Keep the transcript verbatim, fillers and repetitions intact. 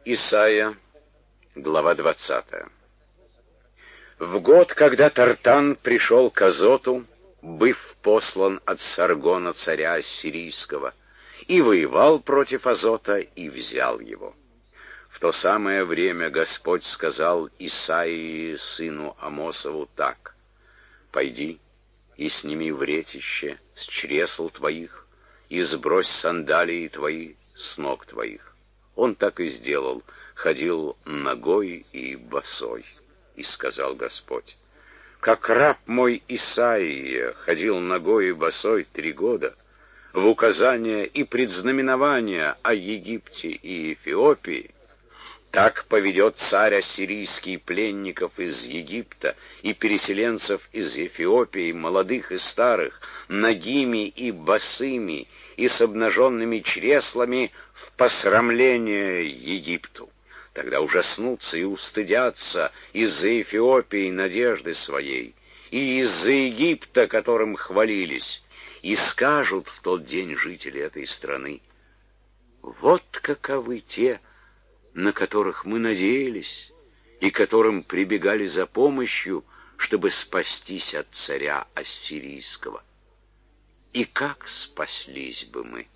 Исайя, глава двадцатая. В год, когда Тартан пришел к Азоту, быв послан от Саргона, царя Ассирийского, и воевал против Азота, и взял его. В то самое время Господь сказал Исаии, сыну Амосову, так: «Пойди и сними вретище с чресл твоих, и сбрось сандалии твои с ног твоих». Он так и сделал, ходил нагой и босой. И сказал Господь: «Как раб мой Исаия ходил нагой и босой три года, в указания и предзнаменования о Египте и Эфиопии, так поведет царь ассирийский пленников из Египта и переселенцев из Эфиопии, молодых и старых, нагими и босыми, и с обнаженными чреслами в посрамление Египту. Тогда ужаснутся и устыдятся из-за Эфиопии надежды своей, и из-за Египта, которым хвалились, и скажут в тот день жители этой страны: вот каковы те, на которых мы надеялись, и которым прибегали за помощью, чтобы спастись от царя ассирийского. И как спаслись бы мы?»